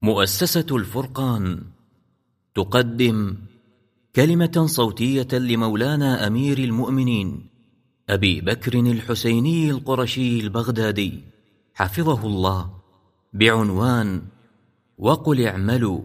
مؤسسة الفرقان تقدم كلمة صوتية لمولانا أمير المؤمنين أبي بكر الحسيني القرشي البغدادي حفظه الله بعنوان وقل اعملوا.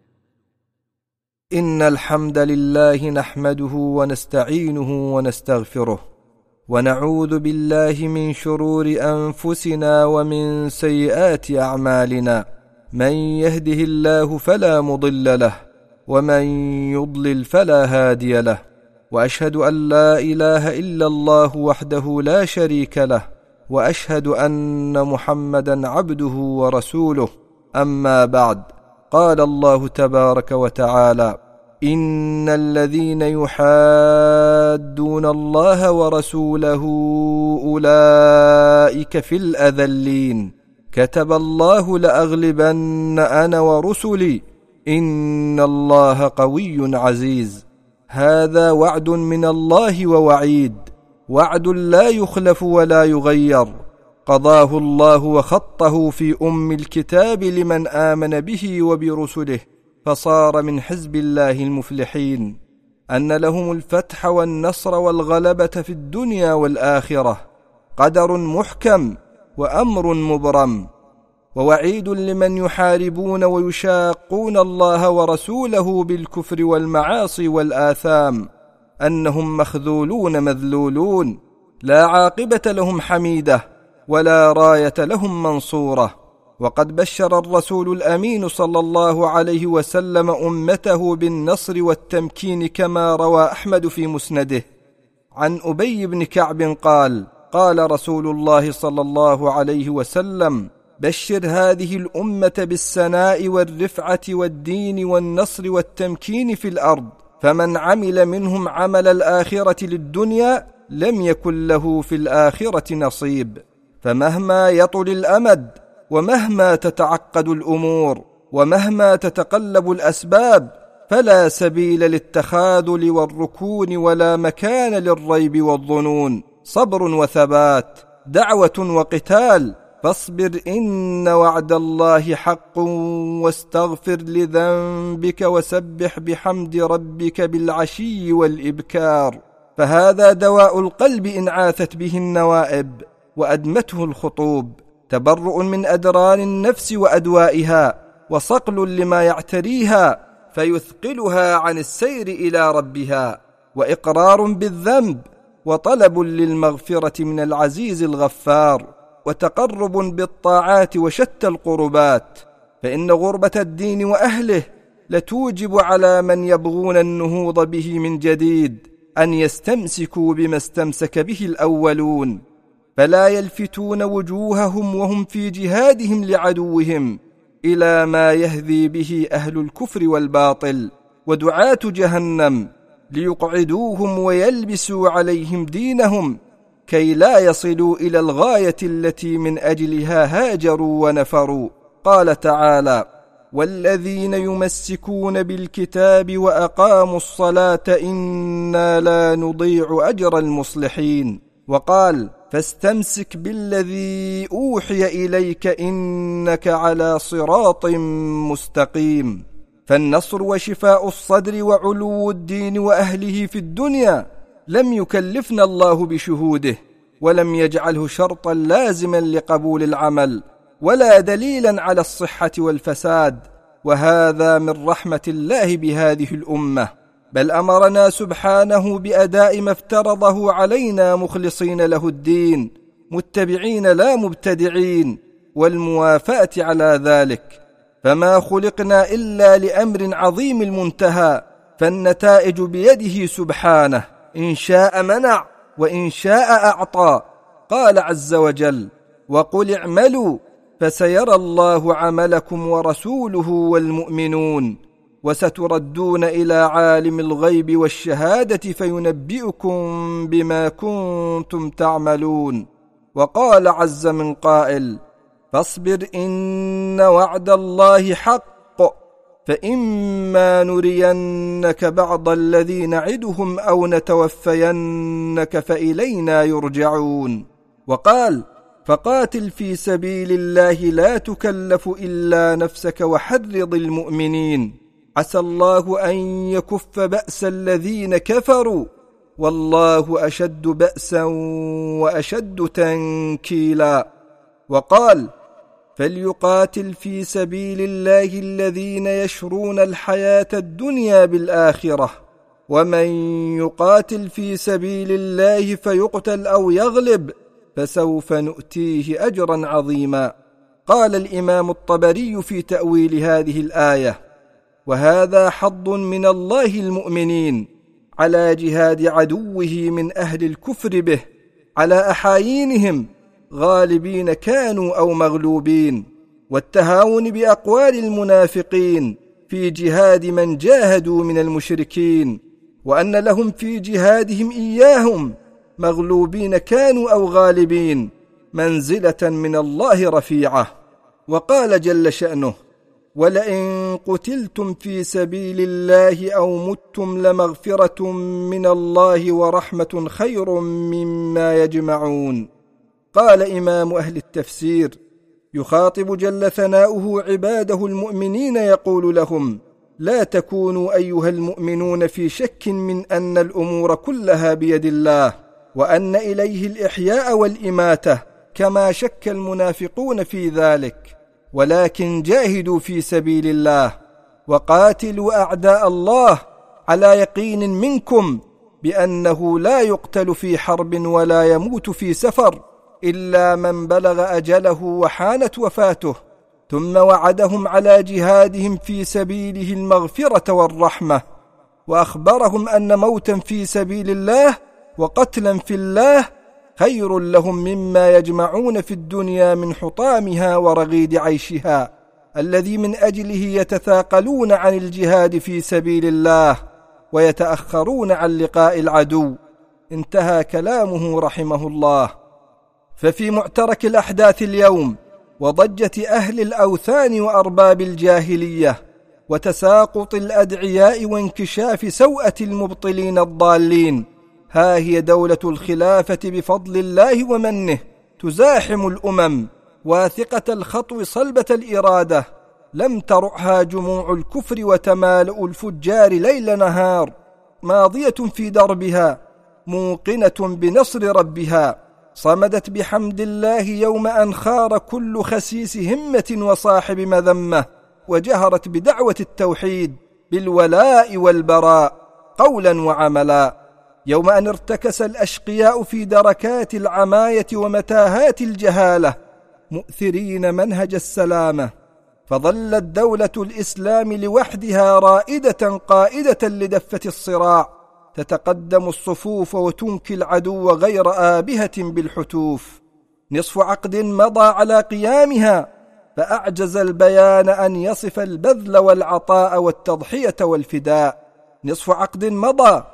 إن الحمد لله نحمده ونستعينه ونستغفره ونعوذ بالله من شرور أنفسنا ومن سيئات أعمالنا، من يهده الله فلا مضل له ومن يضلل فلا هادي له، وأشهد أن لا إله إلا الله وحده لا شريك له، وأشهد أن محمدا عبده ورسوله. أما بعد، قال الله تبارك وتعالى: إن الذين يحادون الله ورسوله أولئك في الأذلين، كتب الله لأغلبن أنا ورسلي إن الله قوي عزيز. هذا وعد من الله ووعيد، وعد لا يخلف ولا يغير، قضاه الله وخطه في الكتاب لمن آمن به وبرسله فصار من حزب الله المفلحين، أن لهم الفتح والنصر والغلبة في الدنيا والآخرة، قدر محكم وأمر مبرم، ووعيد لمن يحاربون ويشاقون الله ورسوله بالكفر والمعاصي والآثام، أنهم مخذولون مذلولون، لا عاقبة لهم حميدة ولا راية لهم منصورة. وقد بشر الرسول الأمين صلى الله عليه وسلم أمته بالنصر والتمكين، كما روى أحمد في مسنده عن أبي بن كعب قال: قال رسول الله صلى الله عليه وسلم: بشر هذه الأمة بالسناء والرفعة والدين والنصر والتمكين في الأرض، فمن عمل منهم عمل الآخرة للدنيا لم يكن له في الآخرة نصيب. فمهما يطل الأمد، ومهما تتعقد الأمور، ومهما تتقلب الأسباب، فلا سبيل للتخاذل والركون ولا مكان للريب والظنون، صبر وثبات، دعوة وقتال. فاصبر إن وعد الله حق، واستغفر لذنبك، وسبح بحمد ربك بالعشي والإبكار، فهذا دواء القلب إن عاثت به النوائب وأدمته الخطوب، تبرؤ من أدران النفس وأدوائها، وصقل لما يعتريها فيثقلها عن السير إلى ربها، وإقرار بالذنب، وطلب للمغفرة من العزيز الغفار، وتقرب بالطاعات وشتى القربات. فإن غربة الدين وأهله لتوجب على من يبغون النهوض به من جديد أن يستمسكوا بما استمسك به الأولون، فلا يلفتون وجوههم وهم في جهادهم لعدوهم إلى ما يهذي به أهل الكفر والباطل ودعاة جهنم، ليقعدوهم ويلبسوا عليهم دينهم، كي لا يصلوا إلى الغاية التي من أجلها هاجروا ونفروا. قال تعالى: والذين يمسكون بالكتاب وأقاموا الصلاة إنا لا نضيع أجر المصلحين. وقال: فاستمسك بالذي أوحي إليك إنك على صراط مستقيم. فالنصر وشفاء الصدر وعلو الدين وأهله في الدنيا لم يكلفنا الله بشهوده، ولم يجعله شرطا لازما لقبول العمل، ولا دليلا على الصحة والفساد، وهذا من رحمة الله بهذه الأمة، بل أمرنا سبحانه بأداء ما افترضه علينا مخلصين له الدين، متبعين لا مبتدعين، والموافاة على ذلك. فما خلقنا إلا لأمر عظيم المنتهى، فالنتائج بيده سبحانه، إن شاء منع وإن شاء أعطى. قال عز وجل: وقل اعملوا فسيرى الله عملكم ورسوله والمؤمنون، وستردون إلى عالم الغيب والشهادة فينبئكم بما كنتم تعملون. وقال عز من قائل: فاصبر إن وعد الله حق، فإما نرينك بعض الذي نعدهم أو نتوفينك فإلينا يرجعون. وقال: فقاتل في سبيل الله لا تكلف إلا نفسك وحرض المؤمنين، عسى الله أن يكف بأس الذين كفروا والله أشد بأسا وأشد تنكيلا. وقال: فليقاتل في سبيل الله الذين يشرون الحياة الدنيا بالآخرة، ومن يقاتل في سبيل الله فيقتل أو يغلب فسوف نؤتيه أجرا عظيما. قال الإمام الطبري في تأويل هذه الآية: وهذا حظ من الله المؤمنين على جهاد عدوه من أهل الكفر به على أحايينهم غالبين كانوا أو مغلوبين، والتهاون بأقوال المنافقين في جهاد من جاهدوا من المشركين، وأن لهم في جهادهم إياهم مغلوبين كانوا أو غالبين منزلة من الله رفيعة. وقال جل شأنه: ولئن قتلتم في سبيل الله أو متم لمغفرة من الله ورحمة خير مما يجمعون. قال إمام أهل التفسير يخاطب جل ثناؤه عباده المؤمنين يقول لهم: لا تكونوا أيها المؤمنون في شك من أن الأمور كلها بيد الله، وأن إليه الإحياء والإماتة كما شك المنافقون في ذلك، ولكن جاهدوا في سبيل الله وقاتلوا أعداء الله على يقين منكم بأنه لا يقتل في حرب ولا يموت في سفر إلا من بلغ أجله وحانت وفاته، ثم وعدهم على جهادهم في سبيله المغفرة والرحمة، وأخبرهم أن موتا في سبيل الله وقتلا في الله خير لهم مما يجمعون في الدنيا من حطامها ورغيد عيشها، الذي من أجله يتثاقلون عن الجهاد في سبيل الله ويتأخرون عن لقاء العدو. انتهى كلامه رحمه الله. ففي معترك الأحداث اليوم وضجة أهل الأوثان وأرباب الجاهلية وتساقط الأدعياء وانكشاف سوءة المبطلين الضالين، ها هي دولة الخلافة بفضل الله ومنه تزاحم الأمم واثقة الخطو صلبة الإرادة، لم ترعها جموع الكفر وتمالؤ الفجار ليل نهار، ماضية في دربها موقنة بنصر ربها، صمدت بحمد الله يوم أن خار كل خسيس همة وصاحب مذمة، وجهرت بدعوة التوحيد بالولاء والبراء قولا وعملا، يوم أن ارتكس الأشقياء في دركات العماية ومتاهات الجهالة مؤثرين منهج السلامة، فظلت دولة الإسلام لوحدها رائدة قائدة لدفة الصراع، تتقدم الصفوف وتنكي العدو غير آبهة بالحتوف. نصف عقد مضى على قيامها، فأعجز البيان أن يصف البذل والعطاء والتضحية والفداء. نصف عقد مضى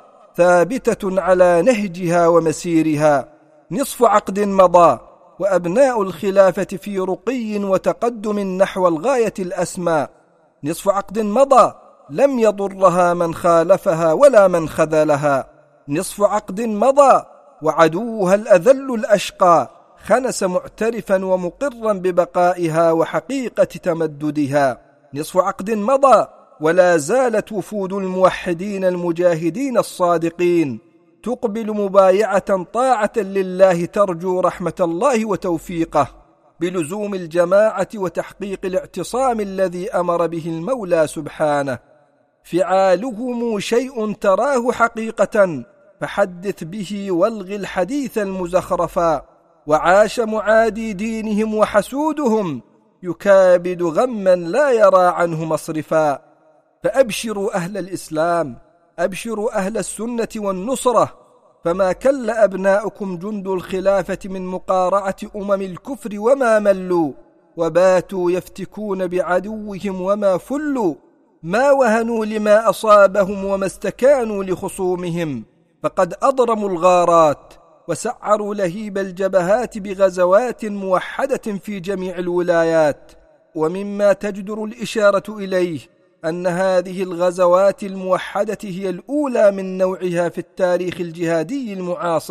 ثابتة على نهجها ومسيرها. نصف عقد مضى وأبناء الخلافة في رقي وتقدم نحو الغاية الأسمى. نصف عقد مضى لم يضرها من خالفها ولا من خذلها. نصف عقد مضى وعدوها الأذل الأشقى خنس معترفا ومقرا ببقائها وحقيقة تمددها. نصف عقد مضى ولا زالت وفود الموحدين المجاهدين الصادقين تقبل مبايعة طاعة لله، ترجو رحمة الله وتوفيقه بلزوم الجماعة وتحقيق الاعتصام الذي أمر به المولى سبحانه. فعالهم شيء تراه حقيقة، فحدث به والغ الحديث المزخرفا. وعاش معادي دينهم وحسودهم يكابد غما لا يرى عنه مصرفا. فأبشروا أهل الإسلام، أبشروا أهل السنة والنصرة، فما كل أبناؤكم جند الخلافة من مقارعة أمم الكفر وما ملوا، وباتوا يفتكون بعدوهم وما فلوا، ما وهنوا لما أصابهم وما استكانوا لخصومهم، فقد أضرموا الغارات وسعروا لهيب الجبهات بغزوات موحدة في جميع الولايات. ومما تجدر الإشارة إليه أن هذه الغزوات الموحدة هي الأولى من نوعها في التاريخ الجهادي المعاصر،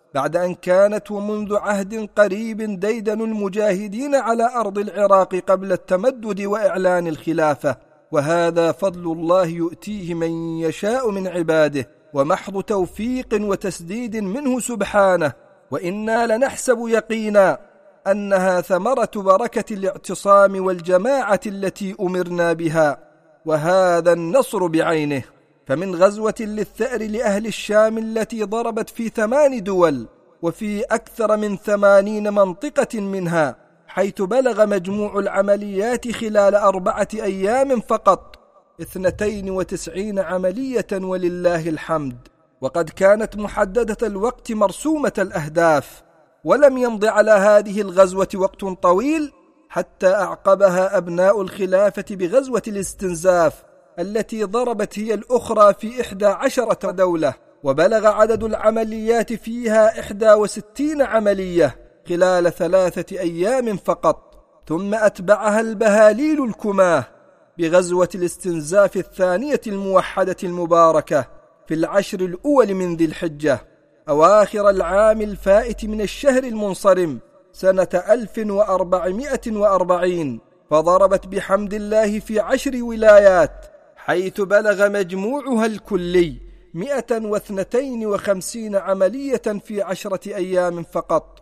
بعد أن كانت ومنذ عهد قريب ديدن المجاهدين على أرض العراق قبل التمدد وإعلان الخلافة، وهذا فضل الله يؤتيه من يشاء من عباده، ومحض توفيق وتسديد منه سبحانه، وإنا لنحسب يقينا أنها ثمرة بركة الاعتصام والجماعة التي أمرنا بها، وهذا النصر بعينه. فمن غزوة للثأر لأهل الشام التي ضربت في 8 دول وفي أكثر من 80 منطقة منها، حيث بلغ مجموع العمليات خلال 4 أيام فقط 92 عملية ولله الحمد، وقد كانت محددة الوقت مرسومة الأهداف. ولم يمض على هذه الغزوة وقت طويل حتى أعقبها أبناء الخلافة بغزوة الاستنزاف التي ضربت هي الأخرى في 11 دولة، وبلغ عدد العمليات فيها 61 عملية خلال 3 أيام فقط. ثم أتبعها البهاليل الكماه بغزوة الاستنزاف الثانية الموحدة المباركة في 10 الأول من ذي الحجة أواخر العام الفائت من الشهر المنصرم سنة 1440، فضربت بحمد الله في 10 ولايات، حيث بلغ مجموعها الكلي 152 عملية في 10 أيام فقط.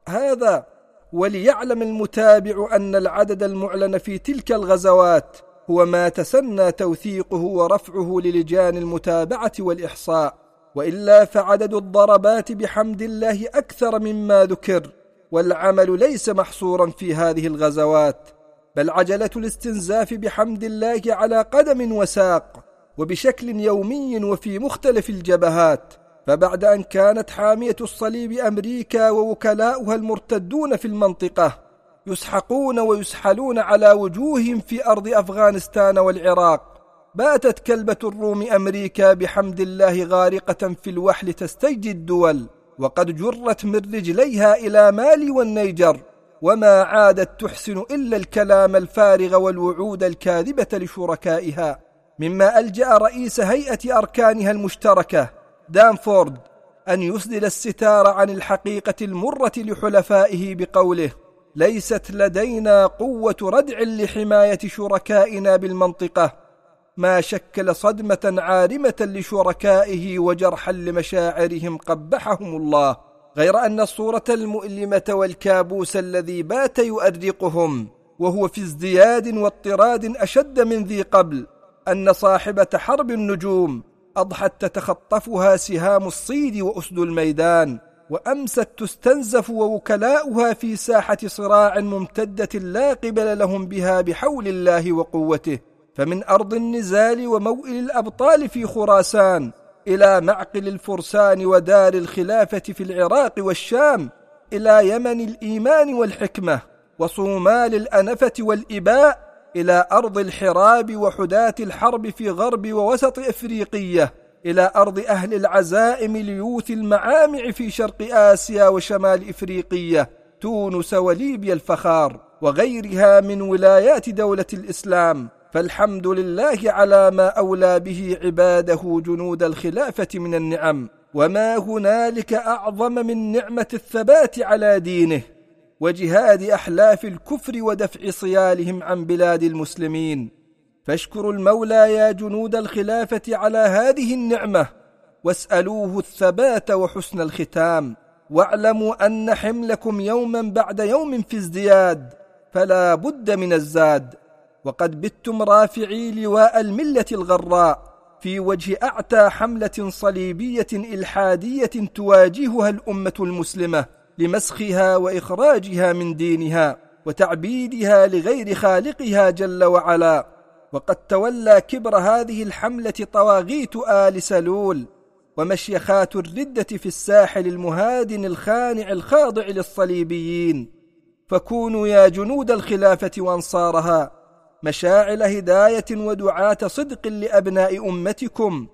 هذا وليعلم المتابع أن العدد المعلن في تلك الغزوات هو ما تسنى توثيقه ورفعه للجان المتابعة والإحصاء، وإلا فعدد الضربات بحمد الله أكثر مما ذكر، والعمل ليس محصورا في هذه الغزوات، بل عجلة الاستنزاف بحمد الله على قدم وساق وبشكل يومي وفي مختلف الجبهات. فبعد أن كانت حامية الصليب أمريكا ووكلاؤها المرتدون في المنطقة يسحقون ويسحلون على وجوههم في أرض أفغانستان والعراق، باتت كلبة الروم أمريكا بحمد الله غارقة في الوحل تستجدي الدول، وقد جرت من رجليها إلى مالي والنيجر، وما عادت تحسن إلا الكلام الفارغ والوعود الكاذبة لشركائها، مما ألجأ رئيس هيئة أركانها المشتركة دانفورد أن يسدل الستار عن الحقيقة المرة لحلفائه بقوله: ليست لدينا قوة ردع لحماية شركائنا بالمنطقة، ما شكل صدمة عارمة لشركائه وجرحا لمشاعرهم قبحهم الله، غير أن الصورة المؤلمة والكابوس الذي بات يؤرقهم وهو في ازدياد واضطراد أشد من ذي قبل، أن صاحبة حرب النجوم أضحت تتخطفها سهام الصيد وأسد الميدان، وأمست تستنزف ووكلاؤها في ساحة صراع ممتدة لا قبل لهم بها بحول الله وقوته. فمن أرض النزال وموئل الأبطال في خراسان إلى معقل الفرسان ودار الخلافة في العراق والشام، إلى يمن الإيمان والحكمة وصومال الأنفة والإباء، إلى أرض الحراب وحداة الحرب في غرب ووسط إفريقية، إلى أرض أهل العزائم ليوث المعامع في شرق آسيا وشمال إفريقية، تونس وليبيا الفخار وغيرها من ولايات دولة الإسلام. فالحمد لله على ما أولى به عباده جنود الخلافة من النعم، وما هنالك أعظم من نعمة الثبات على دينه وجهاد أحلاف الكفر ودفع صيالهم عن بلاد المسلمين. فاشكروا المولى يا جنود الخلافة على هذه النعمة، واسألوه الثبات وحسن الختام، واعلموا أن حملكم يوما بعد يوم في ازدياد، فلا بد من الزاد. وقد بتم رافعي لواء الملة الغراء في وجه أعتى حملة صليبية إلحادية تواجهها الأمة المسلمة لمسخها وإخراجها من دينها وتعبيدها لغير خالقها جل وعلا. وقد تولى كبر هذه الحملة طواغيت آل سلول ومشيخات الردة في الساحل المهادن الخانع الخاضع للصليبيين. فكونوا يا جنود الخلافة وانصارها مشاعل هداية ودعاة صدق لأبناء أمتكم،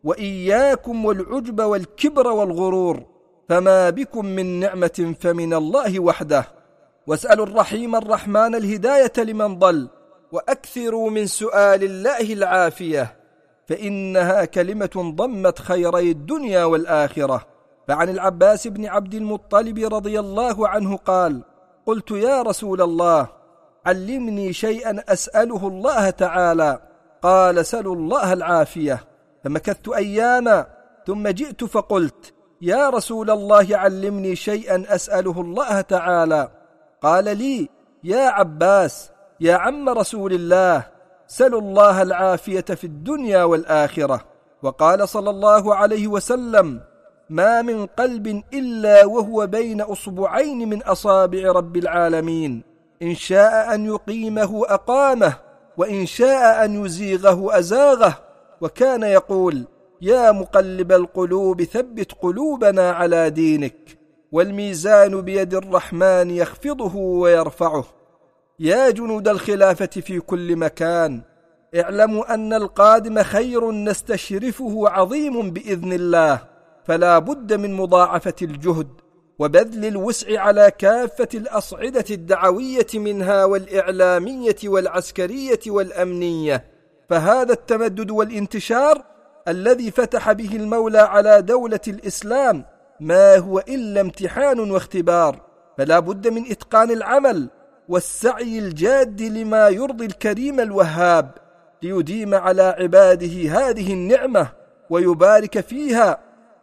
وإياكم والعجب والكبر والغرور، فما بكم من نعمة فمن الله وحده. واسألوا الرحيم الرحمن الهداية لمن ضل، وأكثروا من سؤال الله العافية، فإنها كلمة ضمت خيري الدنيا والآخرة. فعن العباس بن عبد المطلب رضي الله عنه قال: قلت يا رسول الله علمني شيئا أسأله الله تعالى. قال: سلوا الله العافية. فمكثت أياما ثم جئت فقلت: يا رسول الله علمني شيئا أسأله الله تعالى. قال لي: يا عباس يا عم رسول الله، سلوا الله العافية في الدنيا والآخرة. وقال صلى الله عليه وسلم: ما من قلب إلا وهو بين أصبعين من أصابع رب العالمين، إن شاء أن يقيمه أقامه، وإن شاء أن يزيغه أزاغه. وكان يقول: يا مقلب القلوب ثبت قلوبنا على دينك. والميزان بيد الرحمن يخفضه ويرفعه. يا جنود الخلافة في كل مكان، اعلموا أن القادم خير نستشرفه عظيم بإذن الله، فلا بد من مضاعفة الجهد وبذل الوسع على كافة الأصعدة الدعوية منها والإعلامية والعسكرية والأمنية. فهذا التمدد والانتشار الذي فتح به المولى على دولة الإسلام ما هو إلا امتحان واختبار، فلا بد من إتقان العمل والسعي الجاد لما يرضي الكريم الوهاب، ليديم على عباده هذه النعمة ويبارك فيها.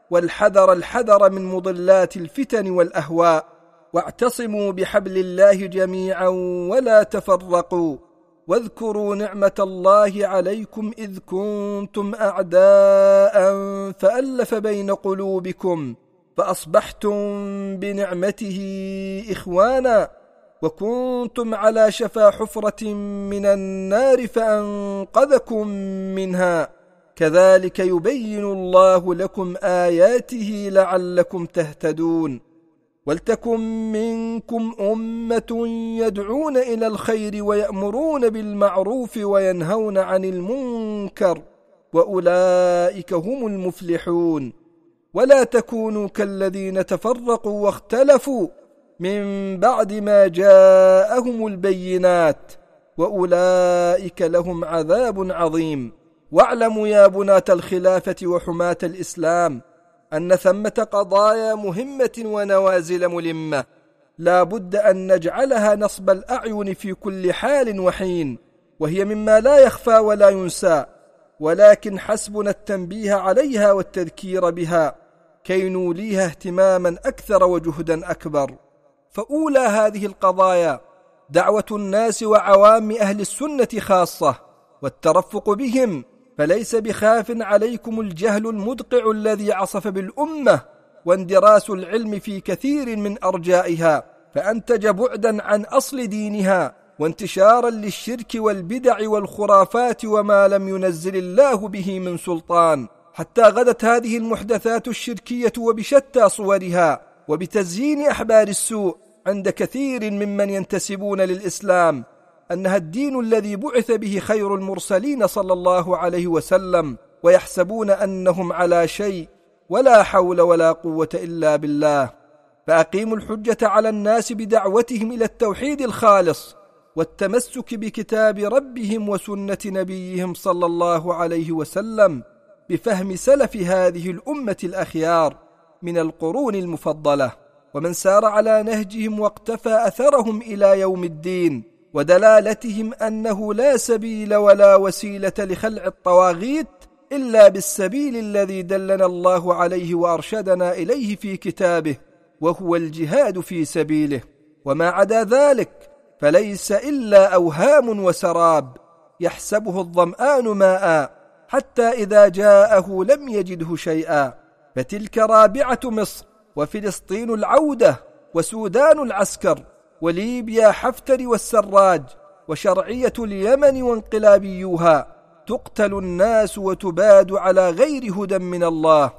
والحذر من مضلات الفتن والأهواء، واعتصموا بحبل الله جميعا ولا تفرقوا. واذكروا نعمة الله عليكم إذ كنتم أعداء فألف بين قلوبكم فأصبحتم بنعمته إخوانا، وكنتم على شفا حفرة من النار فأنقذكم منها. كذلك يبين الله لكم آياته لعلكم تهتدون. ولتكن منكم أمة يدعون إلى الخير ويأمرون بالمعروف وينهون عن المنكر، وأولئك هم المفلحون. ولا تكونوا كالذين تفرقوا واختلفوا من بعد ما جاءهم البينات، وأولئك لهم عذاب عظيم. واعلموا يا بناة الخلافة وحماة الإسلام أن ثمة قضايا مهمة ونوازل ملمة لا بد أن نجعلها نصب الأعين في كل حال وحين، وهي مما لا يخفى ولا ينسى، ولكن حسبنا التنبيه عليها والتذكير بها كي نوليها اهتماما أكثر وجهدا أكبر. فأولى هذه القضايا دعوة الناس وعوام أهل السنة خاصة والترفق بهم، فليس بخاف عليكم الجهل المدقع الذي عصف بالأمة واندراس العلم في كثير من أرجائها، فأنتج بعدا عن أصل دينها وانتشارا للشرك والبدع والخرافات وما لم ينزل الله به من سلطان، حتى غدت هذه المحدثات الشركية وبشتى صورها وبتزيين أحبار السوء عند كثير ممن ينتسبون للإسلام أنها الدين الذي بعث به خير المرسلين صلى الله عليه وسلم، ويحسبون أنهم على شيء، ولا حول ولا قوة إلا بالله. فأقيموا الحجة على الناس بدعوتهم إلى التوحيد الخالص والتمسك بكتاب ربهم وسنة نبيهم صلى الله عليه وسلم بفهم سلف هذه الأمة الأخيار من القرون المفضلة، ومن سار على نهجهم واقتفى أثرهم إلى يوم الدين، ودلالتهم أنه لا سبيل ولا وسيلة لخلع الطواغيت إلا بالسبيل الذي دلنا الله عليه وأرشدنا إليه في كتابه، وهو الجهاد في سبيله. وما عدا ذلك فليس إلا أوهام وسراب يحسبه الظمآن ماء حتى إذا جاءه لم يجده شيئا. فتلك رابعة مصر، وفلسطين العودة، وسودان العسكر، وليبيا حفتر والسراج، وشرعية اليمن وانقلابيوها. تقتل الناس وتباد على غير هدى من الله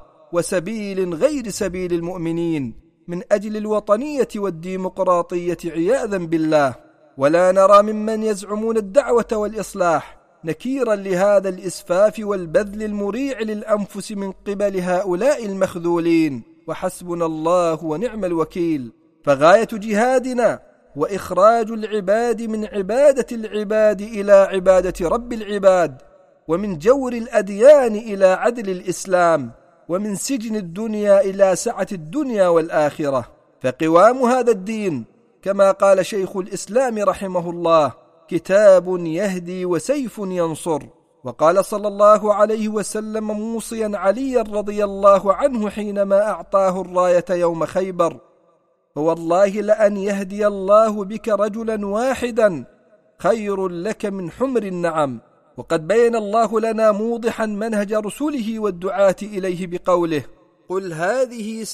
وسبيل غير سبيل المؤمنين من أجل الوطنية والديمقراطية عياذا بالله. ولا نرى ممن يزعمون الدعوة والإصلاح نكيرا لهذا الإسفاف والبذل المريع للأنفس من قبل هؤلاء المخذولين، وحسبنا الله ونعم الوكيل. فغاية جهادنا وإخراج العباد من عبادة العباد إلى عبادة رب العباد، ومن جور الأديان إلى عدل الإسلام، ومن سجن الدنيا إلى سعة الدنيا والآخرة. فقوام هذا الدين كما قال شيخ الإسلام رحمه الله: كتاب يهدي وسيف ينصر. وقال صلى الله عليه وسلم موصيا عليا رضي الله عنه حينما أعطاه الراية يوم خيبر: فوالله لأن يهدي الله بك رجلا واحدا خير لك من حمر النعم. وقد بين الله لنا موضحا منهج رسله والدعاة إليه بقوله: قل هذه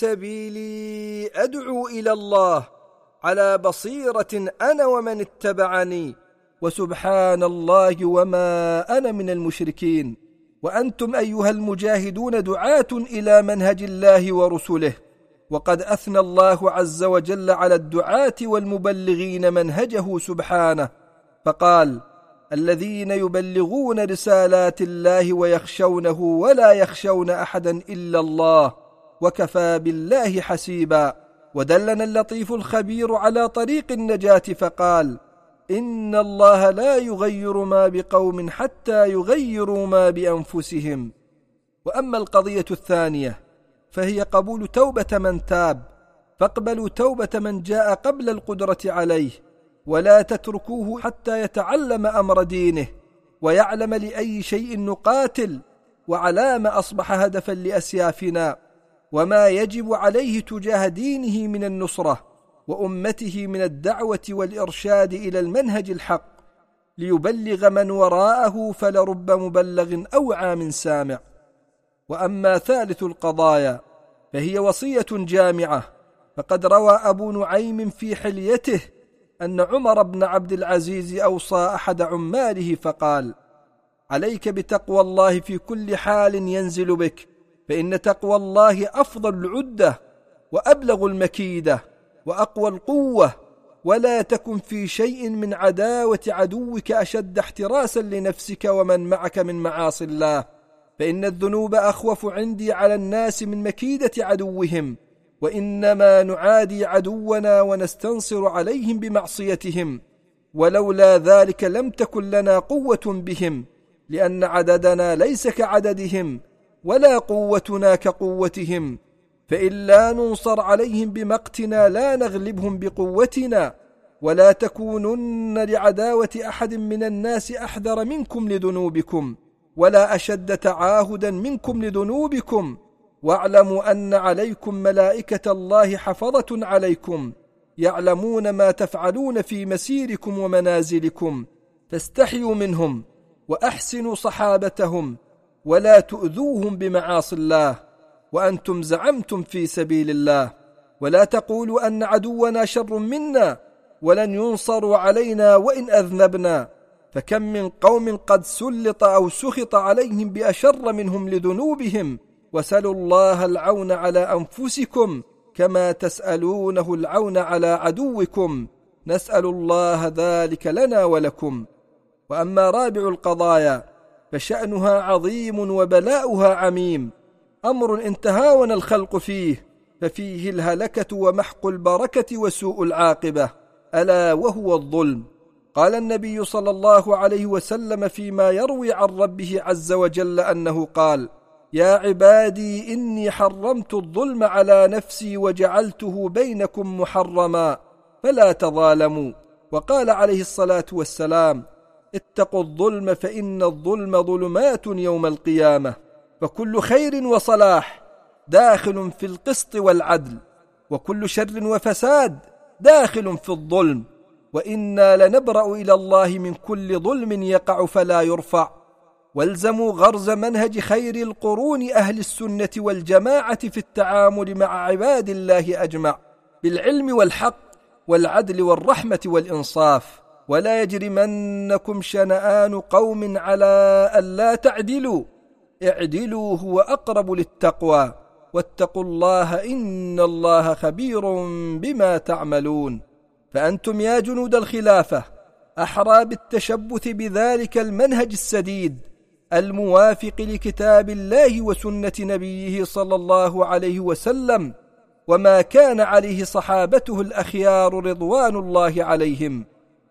سبيلي أدعو إلى الله على بصيرة أنا ومن اتبعني وسبحان الله وما أنا من المشركين. وأنتم أيها المجاهدون دعاة إلى منهج الله ورسله. وقد أثنى الله عز وجل على الدعاة والمبلغين منهجه سبحانه فقال: الذين يبلغون رسالات الله ويخشونه ولا يخشون أحدا إلا الله وكفى بالله حسيبا. ودلنا اللطيف الخبير على طريق النجاة فقال: إن الله لا يغير ما بقوم حتى يغيروا ما بأنفسهم. وأما القضية الثانية فهي قبول توبة من تاب، فاقبلوا توبة من جاء قبل القدرة عليه، ولا تتركوه حتى يتعلم أمر دينه ويعلم لأي شيء نقاتل وعلى ما أصبح هدفا لأسيافنا، وما يجب عليه تجاه دينه من النصرة وأمته من الدعوة والإرشاد إلى المنهج الحق، ليبلغ من وراءه فلرب مبلغ أوعى من سامع. وأما ثالث القضايا فهي وصية جامعة. فقد روى أبو نعيم في حليته أن عمر بن عبد العزيز أوصى أحد عماله فقال: عليك بتقوى الله في كل حال ينزل بك، فإن تقوى الله أفضل العدة وأبلغ المكيدة وأقوى القوة، ولا تكن في شيء من عداوة عدوك أشد احتراسا لنفسك ومن معك من معاصي الله، فإن الذنوب أخوف عندي على الناس من مكيدة عدوهم، وإنما نعادي عدونا ونستنصر عليهم بمعصيتهم، ولولا ذلك لم تكن لنا قوة بهم، لأن عددنا ليس كعددهم ولا قوتنا كقوتهم، فإن لا ننصر عليهم بمقتنا لا نغلبهم بقوتنا. ولا تكونن لعداوة أحد من الناس أحذر منكم لذنوبكم، ولا أشد تعاهدا منكم لذنوبكم، واعلموا أن عليكم ملائكة الله حفظة عليكم يعلمون ما تفعلون في مسيركم ومنازلكم، فاستحيوا منهم وأحسنوا صحابتهم ولا تؤذوهم بمعاصي الله، وأنتم زعمتم في سبيل الله. ولا تقولوا أن عدونا شر منا ولن ينصروا علينا وإن أذنبنا، فكم من قوم قد سلط أو سخط عليهم بأشر منهم لذنوبهم، وسلوا الله العون على أنفسكم كما تسألونه العون على عدوكم، نسأل الله ذلك لنا ولكم. وأما رابع القضايا فشأنها عظيم وبلاؤها عميم، أمر إن تهاون الخلق فيه ففيه الهلكة ومحق البركة وسوء العاقبة، ألا وهو الظلم. قال النبي صلى الله عليه وسلم فيما يروي عن ربه عز وجل أنه قال: يا عبادي إني حرمت الظلم على نفسي وجعلته بينكم محرما فلا تظالموا. وقال عليه الصلاة والسلام: اتقوا الظلم فإن الظلم ظلمات يوم القيامة. فكل خير وصلاح داخل في القسط والعدل، وكل شر وفساد داخل في الظلم، وإنا لنبرأ إلى الله من كل ظلم يقع فلا يرفع. والزموا غرز منهج خير القرون أهل السنة والجماعة في التعامل مع عباد الله أجمع بالعلم والحق والعدل والرحمة والإنصاف. ولا يجرمنكم شنآن قوم على ألا تعدلوا، اعدلوا هو أقرب للتقوى، واتقوا الله إن الله خبير بما تعملون. فأنتم يا جنود الخلافة أحرى بالتشبث بذلك المنهج السديد الموافق لكتاب الله وسنة نبيه صلى الله عليه وسلم، وما كان عليه صحابته الأخيار رضوان الله عليهم،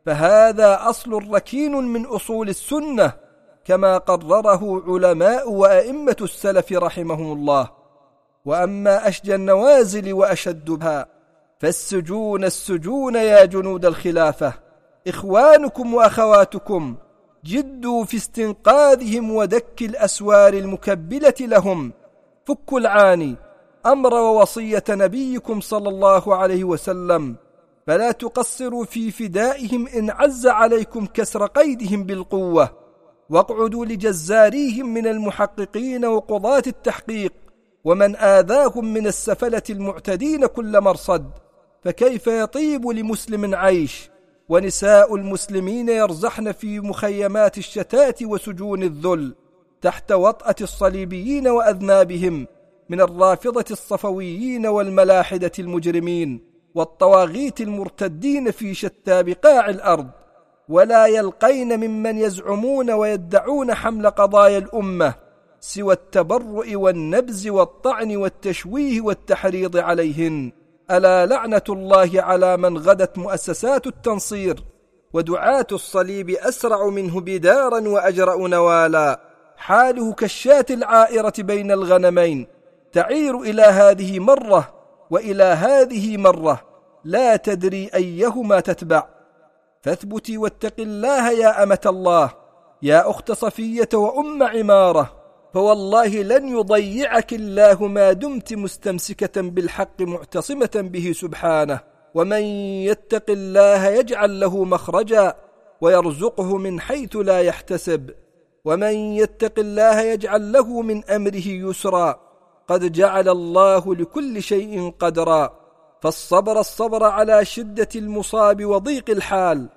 فهذا أصل ركين من أصول السنة كما قرره علماء وأئمة السلف رحمهم الله. وأما أشجى النوازل وأشدها فالسجون السجون يا جنود الخلافة. إخوانكم وأخواتكم جدوا في استنقاذهم ودك الأسوار المكبلة لهم. فكوا العاني أمر ووصية نبيكم صلى الله عليه وسلم، فلا تقصروا في فدائهم إن عز عليكم كسر قيدهم بالقوة، واقعدوا لجزاريهم من المحققين وقضاة التحقيق ومن آذاهم من السفلة المعتدين كل مرصد. فكيف يطيب لمسلم عيش ونساء المسلمين يرزحن في مخيمات الشتات وسجون الذل تحت وطأة الصليبيين وأذنابهم من الرافضة الصفويين والملاحدة المجرمين والطواغيت المرتدين في شتى بقاع الأرض، ولا يلقين ممن يزعمون ويدعون حمل قضايا الأمة سوى التبرؤ والنبز والطعن والتشويه والتحريض عليهن. ألا لعنة الله على من غدت مؤسسات التنصير ودعاة الصليب أسرع منه بدارا وأجرأ نوالا، حاله كالشاة العائرة بين الغنمين، تعير إلى هذه مرة وإلى هذه مرة، لا تدري أيهما تتبع. فاثبتي واتق الله يا أمة الله، يا أخت صفية وأم عمارة، فوالله لن يضيعك الله ما دمت مستمسكة بالحق معتصمة به سبحانه. ومن يتق الله يجعل له مخرجا ويرزقه من حيث لا يحتسب، ومن يتق الله يجعل له من أمره يسرا، قد جعل الله لكل شيء قدرا. فالصبر على شدة المصاب وضيق الحال،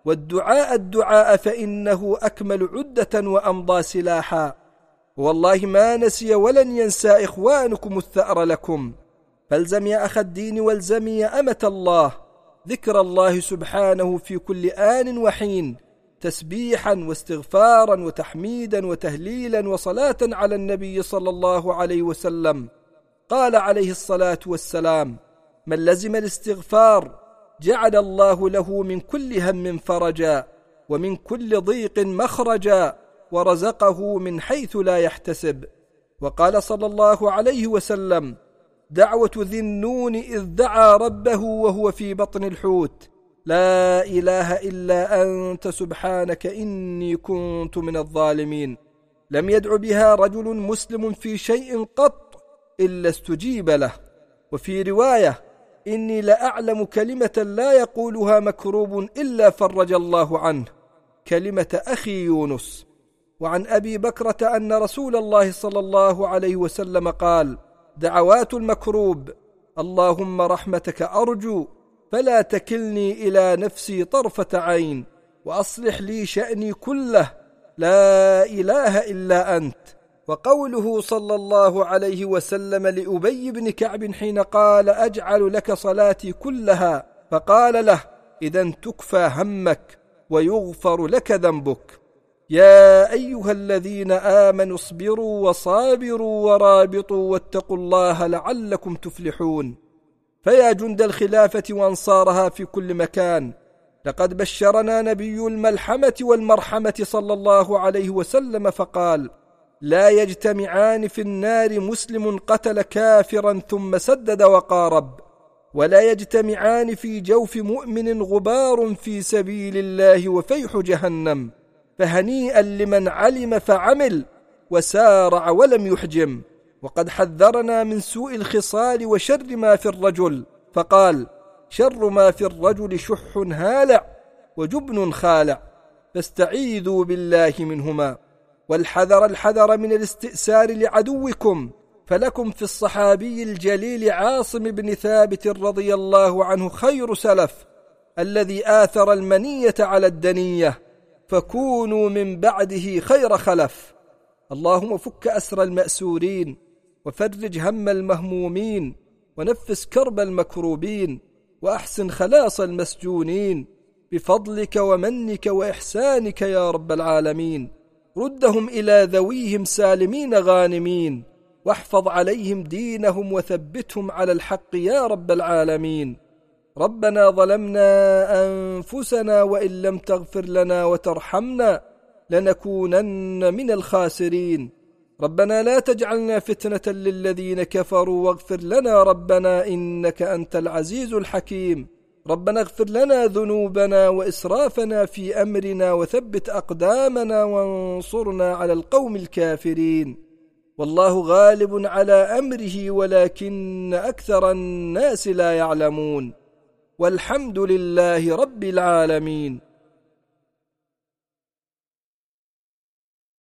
والدعاء فإنه أكمل عدة وأمضى سلاحا. والله ما نسي ولن ينسى إخوانكم الثأر لكم. فالزم يا أخ الدين والزمي يا أمة الله ذكر الله سبحانه في كل آن وحين، تسبيحا واستغفارا وتحميدا وتهليلا وصلاة على النبي صلى الله عليه وسلم. قال عليه الصلاة والسلام: من لزم الاستغفار جعل الله له من كل هم فرجا ومن كل ضيق مخرجا ورزقه من حيث لا يحتسب. وقال صلى الله عليه وسلم: دعوة ذي النون إذ دعا ربه وهو في بطن الحوت: لا إله إلا أنت سبحانك إني كنت من الظالمين. لم يدع بها رجل مسلم في شيء قط إلا استجيب له. وفي رواية: إني لأعلم كلمة لا يقولها مكروب إلا فرج الله عنه، كلمة أخي يونس. وعن أبي بكرة أن رسول الله صلى الله عليه وسلم قال: دعوات المكروب: اللهم رحمتك أرجو فلا تكلني إلى نفسي طرفة عين، وأصلح لي شأني كله، لا إله إلا أنت. وقوله صلى الله عليه وسلم لأبي بن كعب حين قال: أجعل لك صلاتي كلها، فقال له: إذن تكفى همك ويغفر لك ذنبك. يا أيها الذين آمنوا اصبروا وصابروا ورابطوا واتقوا الله لعلكم تفلحون. فيا جند الخلافة وأنصارها في كل مكان، لقد بشرنا نبي الملحمة والمرحمة صلى الله عليه وسلم فقال: لا يجتمعان في النار مسلم قتل كافرا ثم سدد وقارب، ولا يجتمعان في جوف مؤمن غبار في سبيل الله وفيح جهنم. فهنيئا لمن علم فعمل وسارع ولم يحجم. وقد حذرنا من سوء الخصال وشر ما في الرجل، فقال: شر ما في الرجل شح هالع وجبن خالع، فاستعيذوا بالله منهما. والحذر من الاستئسار لعدوكم، فلكم في الصحابي الجليل عاصم بن ثابت رضي الله عنه خير سلف، الذي آثر المنية على الدنية، فكونوا من بعده خير خلف. اللهم فك أسر المأسورين، وفرج هم المهمومين، ونفس كرب المكروبين، وأحسن خلاص المسجونين، بفضلك ومنك وإحسانك يا رب العالمين. ردهم إلى ذويهم سالمين غانمين، واحفظ عليهم دينهم وثبتهم على الحق يا رب العالمين. ربنا ظلمنا أنفسنا وإن لم تغفر لنا وترحمنا لنكونن من الخاسرين. ربنا لا تجعلنا فتنة للذين كفروا واغفر لنا ربنا إنك أنت العزيز الحكيم. ربنا اغفر لنا ذنوبنا وإسرافنا في أمرنا وثبت أقدامنا وانصرنا على القوم الكافرين. والله غالب على أمره ولكن أكثر الناس لا يعلمون. والحمد لله رب العالمين.